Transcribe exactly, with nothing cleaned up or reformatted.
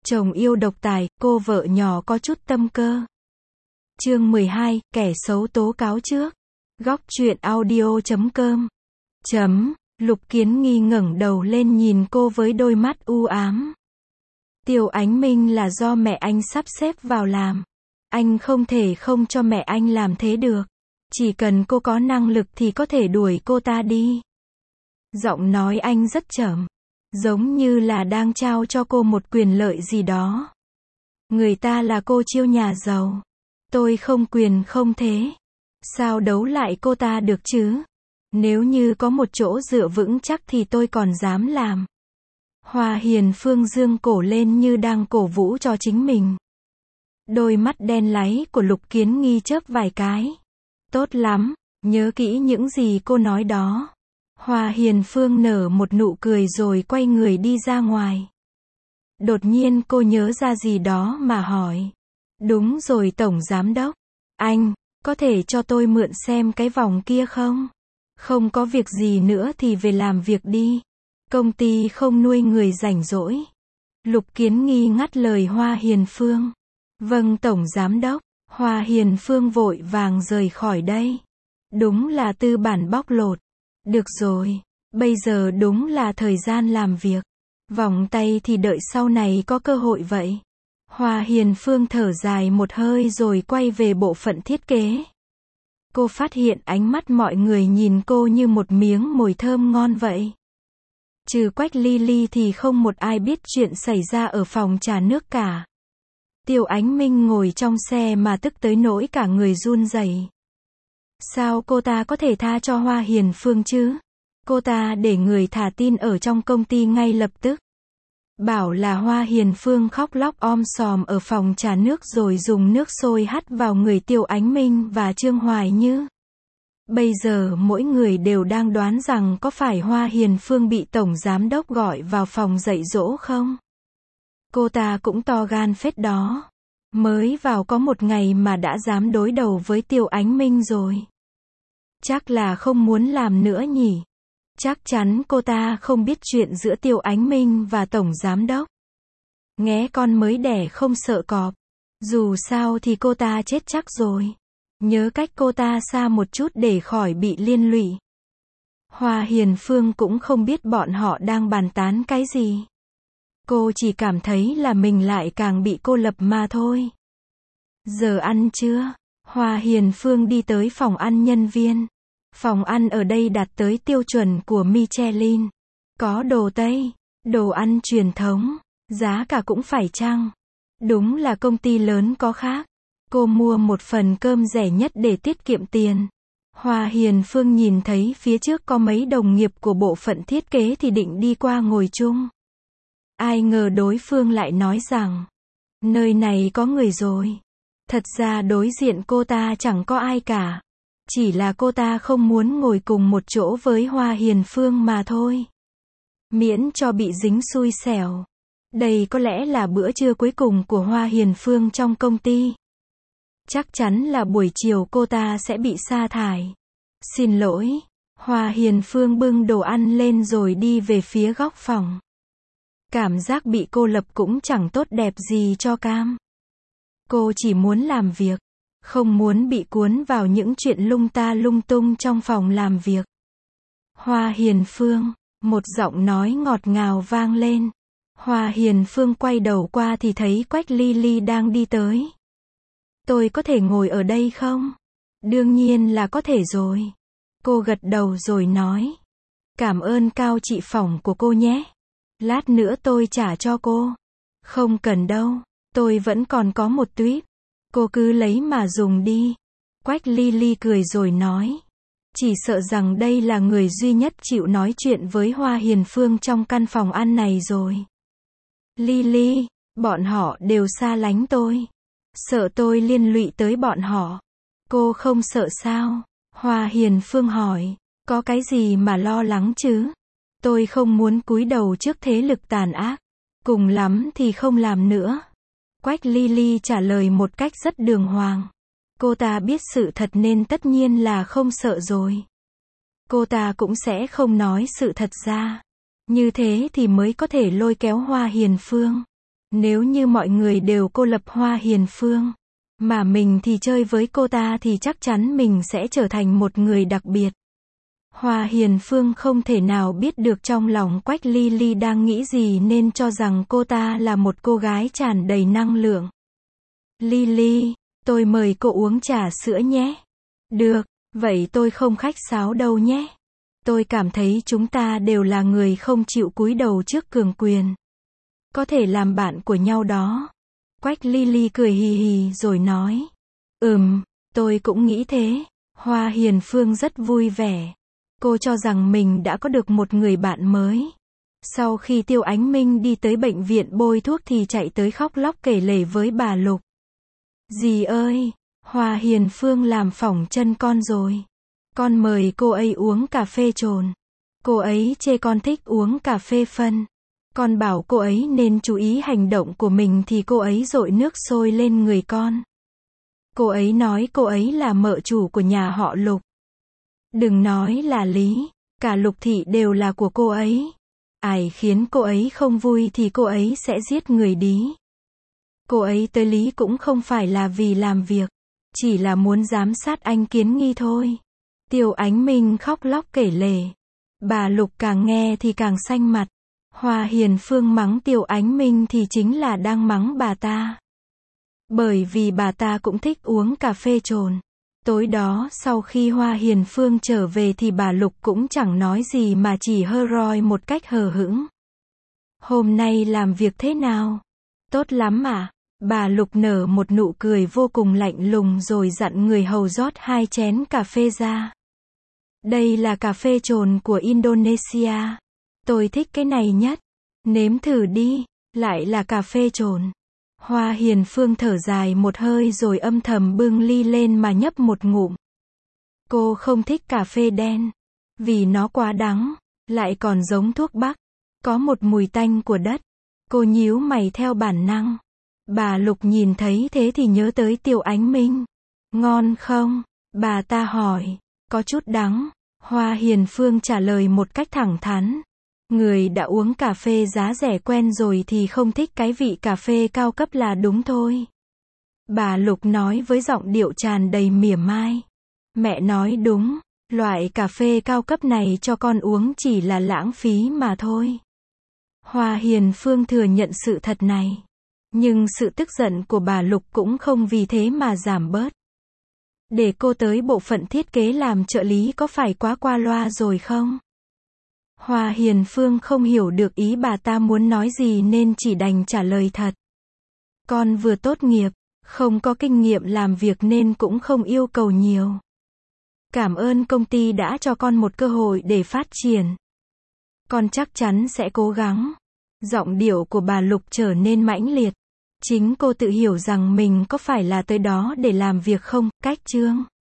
Chồng yêu độc tài, cô vợ nhỏ có chút tâm cơ. Chương mười hai, kẻ xấu tố cáo trước. Góc truyện audio chấm com. Chấm, Lục Kiến Nghi ngẩng đầu lên nhìn cô với đôi mắt u ám. Tiêu Ánh Minh là do mẹ anh sắp xếp vào làm. Anh không thể không cho mẹ anh làm thế được. Chỉ cần cô có năng lực thì có thể đuổi cô ta đi. Giọng nói anh rất chậm, giống như là đang trao cho cô một quyền lợi gì đó. Người ta là cô chiêu nhà giàu. Tôi không quyền không thế. Sao đấu lại cô ta được chứ? Nếu như có một chỗ dựa vững chắc thì tôi còn dám làm. Hoa Hiền Phương dương cổ lên như đang cổ vũ cho chính mình. Đôi mắt đen láy của Lục Kiến Nghi chớp vài cái. Tốt lắm, nhớ kỹ những gì cô nói đó. Hoa Hiền Phương nở một nụ cười rồi quay người đi ra ngoài. Đột nhiên cô nhớ ra gì đó mà hỏi. Đúng rồi Tổng Giám Đốc. Anh, có thể cho tôi mượn xem cái vòng kia không? Không có việc gì nữa thì về làm việc đi. Công ty không nuôi người rảnh rỗi. Lục Kiến Nghi ngắt lời Hoa Hiền Phương. Vâng Tổng Giám Đốc. Hoa Hiền Phương vội vàng rời khỏi đây. Đúng là tư bản bóc lột. Được rồi, bây giờ đúng là thời gian làm việc. Vòng tay thì đợi sau này có cơ hội vậy. Hoa Hiền Phương thở dài một hơi rồi quay về bộ phận thiết kế. Cô phát hiện ánh mắt mọi người nhìn cô như một miếng mồi thơm ngon vậy. Trừ Quách Ly Ly thì không một ai biết chuyện xảy ra ở phòng trà nước cả. Tiêu Ánh Minh ngồi trong xe mà tức tới nỗi cả người run rẩy. Sao cô ta có thể tha cho Hoa Hiền Phương chứ? Cô ta để người thả tin ở trong công ty ngay lập tức. Bảo là Hoa Hiền Phương khóc lóc om sòm ở phòng trà nước rồi dùng nước sôi hắt vào người Tiêu Ánh Minh và Trương Hoài Như. Bây giờ mỗi người đều đang đoán rằng có phải Hoa Hiền Phương bị Tổng Giám Đốc gọi vào phòng dạy dỗ không? Cô ta cũng to gan phết đó. Mới vào có một ngày mà đã dám đối đầu với Tiêu Ánh Minh rồi. Chắc là không muốn làm nữa nhỉ. Chắc chắn cô ta không biết chuyện giữa Tiêu Ánh Minh và Tổng Giám Đốc. Nghé con mới đẻ không sợ cọp. Dù sao thì cô ta chết chắc rồi. Nhớ cách cô ta xa một chút để khỏi bị liên lụy. Hoa Hiền Phương cũng không biết bọn họ đang bàn tán cái gì. Cô chỉ cảm thấy là mình lại càng bị cô lập mà thôi. Giờ ăn trưa, Hoa Hiền Phương đi tới phòng ăn nhân viên. Phòng ăn ở đây đạt tới tiêu chuẩn của Michelin. Có đồ Tây, đồ ăn truyền thống, giá cả cũng phải chăng. Đúng là công ty lớn có khác. Cô mua một phần cơm rẻ nhất để tiết kiệm tiền. Hoa Hiền Phương nhìn thấy phía trước có mấy đồng nghiệp của bộ phận thiết kế thì định đi qua ngồi chung. Ai ngờ đối phương lại nói rằng, nơi này có người rồi. Thật ra đối diện cô ta chẳng có ai cả. Chỉ là cô ta không muốn ngồi cùng một chỗ với Hoa Hiền Phương mà thôi. Miễn cho bị dính xui xẻo. Đây có lẽ là bữa trưa cuối cùng của Hoa Hiền Phương trong công ty. Chắc chắn là buổi chiều cô ta sẽ bị sa thải. Xin lỗi. Hoa Hiền Phương bưng đồ ăn lên rồi đi về phía góc phòng. Cảm giác bị cô lập cũng chẳng tốt đẹp gì cho cam. Cô chỉ muốn làm việc. Không muốn bị cuốn vào những chuyện lung ta lung tung trong phòng làm việc. Hoa Hiền Phương, một giọng nói ngọt ngào vang lên. Hoa Hiền Phương quay đầu qua thì thấy Quách Ly Ly đang đi tới. Tôi có thể ngồi ở đây không? Đương nhiên là có thể rồi. Cô gật đầu rồi nói. Cảm ơn cao chị phỏng của cô nhé. Lát nữa tôi trả cho cô. Không cần đâu, tôi vẫn còn có một tuýp. Cô cứ lấy mà dùng đi. Quách Ly Ly cười rồi nói. Chỉ sợ rằng đây là người duy nhất chịu nói chuyện với Hoa Hiền Phương trong căn phòng ăn này rồi. Ly Ly, bọn họ đều xa lánh tôi. Sợ tôi liên lụy tới bọn họ. Cô không sợ sao? Hoa Hiền Phương hỏi. Có cái gì mà lo lắng chứ? Tôi không muốn cúi đầu trước thế lực tàn ác. Cùng lắm thì không làm nữa. Quách Ly Ly trả lời một cách rất đường hoàng. Cô ta biết sự thật nên tất nhiên là không sợ rồi. Cô ta cũng sẽ không nói sự thật ra. Như thế thì mới có thể lôi kéo Hoa Hiền Phương. Nếu như mọi người đều cô lập Hoa Hiền Phương, mà mình thì chơi với cô ta thì chắc chắn mình sẽ trở thành một người đặc biệt. Hoa Hiền Phương không thể nào biết được trong lòng Quách Ly Ly đang nghĩ gì nên cho rằng cô ta là một cô gái tràn đầy năng lượng. Ly Ly, tôi mời cô uống trà sữa nhé. Được, vậy tôi không khách sáo đâu nhé. Tôi cảm thấy chúng ta đều là người không chịu cúi đầu trước cường quyền. Có thể làm bạn của nhau đó. Quách Ly Ly cười hì hì rồi nói. Ừm, tôi cũng nghĩ thế. Hoa Hiền Phương rất vui vẻ. Cô cho rằng mình đã có được một người bạn mới. Sau khi Tiêu Ánh Minh đi tới bệnh viện bôi thuốc thì chạy tới khóc lóc kể lể với bà Lục. Dì ơi, Hoa Hiền Phương làm phỏng chân con rồi. Con mời cô ấy uống cà phê trồn. Cô ấy chê con thích uống cà phê phân. Con bảo cô ấy nên chú ý hành động của mình thì cô ấy dội nước sôi lên người con. Cô ấy nói cô ấy là mợ chủ của nhà họ Lục. Đừng nói là Lý, cả Lục thị đều là của cô ấy. Ai khiến cô ấy không vui thì cô ấy sẽ giết người đi. Cô ấy tới Lý cũng không phải là vì làm việc, chỉ là muốn giám sát anh Kiến Nghi thôi. Tiêu Ánh Minh khóc lóc kể lể. Bà Lục càng nghe thì càng xanh mặt. Hoa Hiền Phương mắng Tiêu Ánh Minh thì chính là đang mắng bà ta. Bởi vì bà ta cũng thích uống cà phê trồn. Tối đó sau khi Hoa Hiền Phương trở về thì bà Lục cũng chẳng nói gì mà chỉ hơ roi một cách hờ hững. Hôm nay làm việc thế nào? Tốt lắm à? Bà Lục nở một nụ cười vô cùng lạnh lùng rồi dặn người hầu rót hai chén cà phê ra. Đây là cà phê trồn của Indonesia. Tôi thích cái này nhất. Nếm thử đi. Lại là cà phê trồn. Hoa Hiền Phương thở dài một hơi rồi âm thầm bưng ly lên mà nhấp một ngụm. Cô không thích cà phê đen. Vì nó quá đắng. Lại còn giống thuốc bắc. Có một mùi tanh của đất. Cô nhíu mày theo bản năng. Bà Lục nhìn thấy thế thì nhớ tới Tiêu Ánh Minh. Ngon không? Bà ta hỏi. Có chút đắng. Hoa Hiền Phương trả lời một cách thẳng thắn. Người đã uống cà phê giá rẻ quen rồi thì không thích cái vị cà phê cao cấp là đúng thôi. Bà Lục nói với giọng điệu tràn đầy mỉa mai. Mẹ nói đúng, loại cà phê cao cấp này cho con uống chỉ là lãng phí mà thôi. Hoa Hiền Phương thừa nhận sự thật này. Nhưng sự tức giận của bà Lục cũng không vì thế mà giảm bớt. Để cô tới bộ phận thiết kế làm trợ lý có phải quá qua loa rồi không? Hoa Hiền Phương không hiểu được ý bà ta muốn nói gì nên chỉ đành trả lời thật. Con vừa tốt nghiệp, không có kinh nghiệm làm việc nên cũng không yêu cầu nhiều. Cảm ơn công ty đã cho con một cơ hội để phát triển. Con chắc chắn sẽ cố gắng. Giọng điệu của bà Lục trở nên mãnh liệt. Chính cô tự hiểu rằng mình có phải là tới đó để làm việc không, cách chương.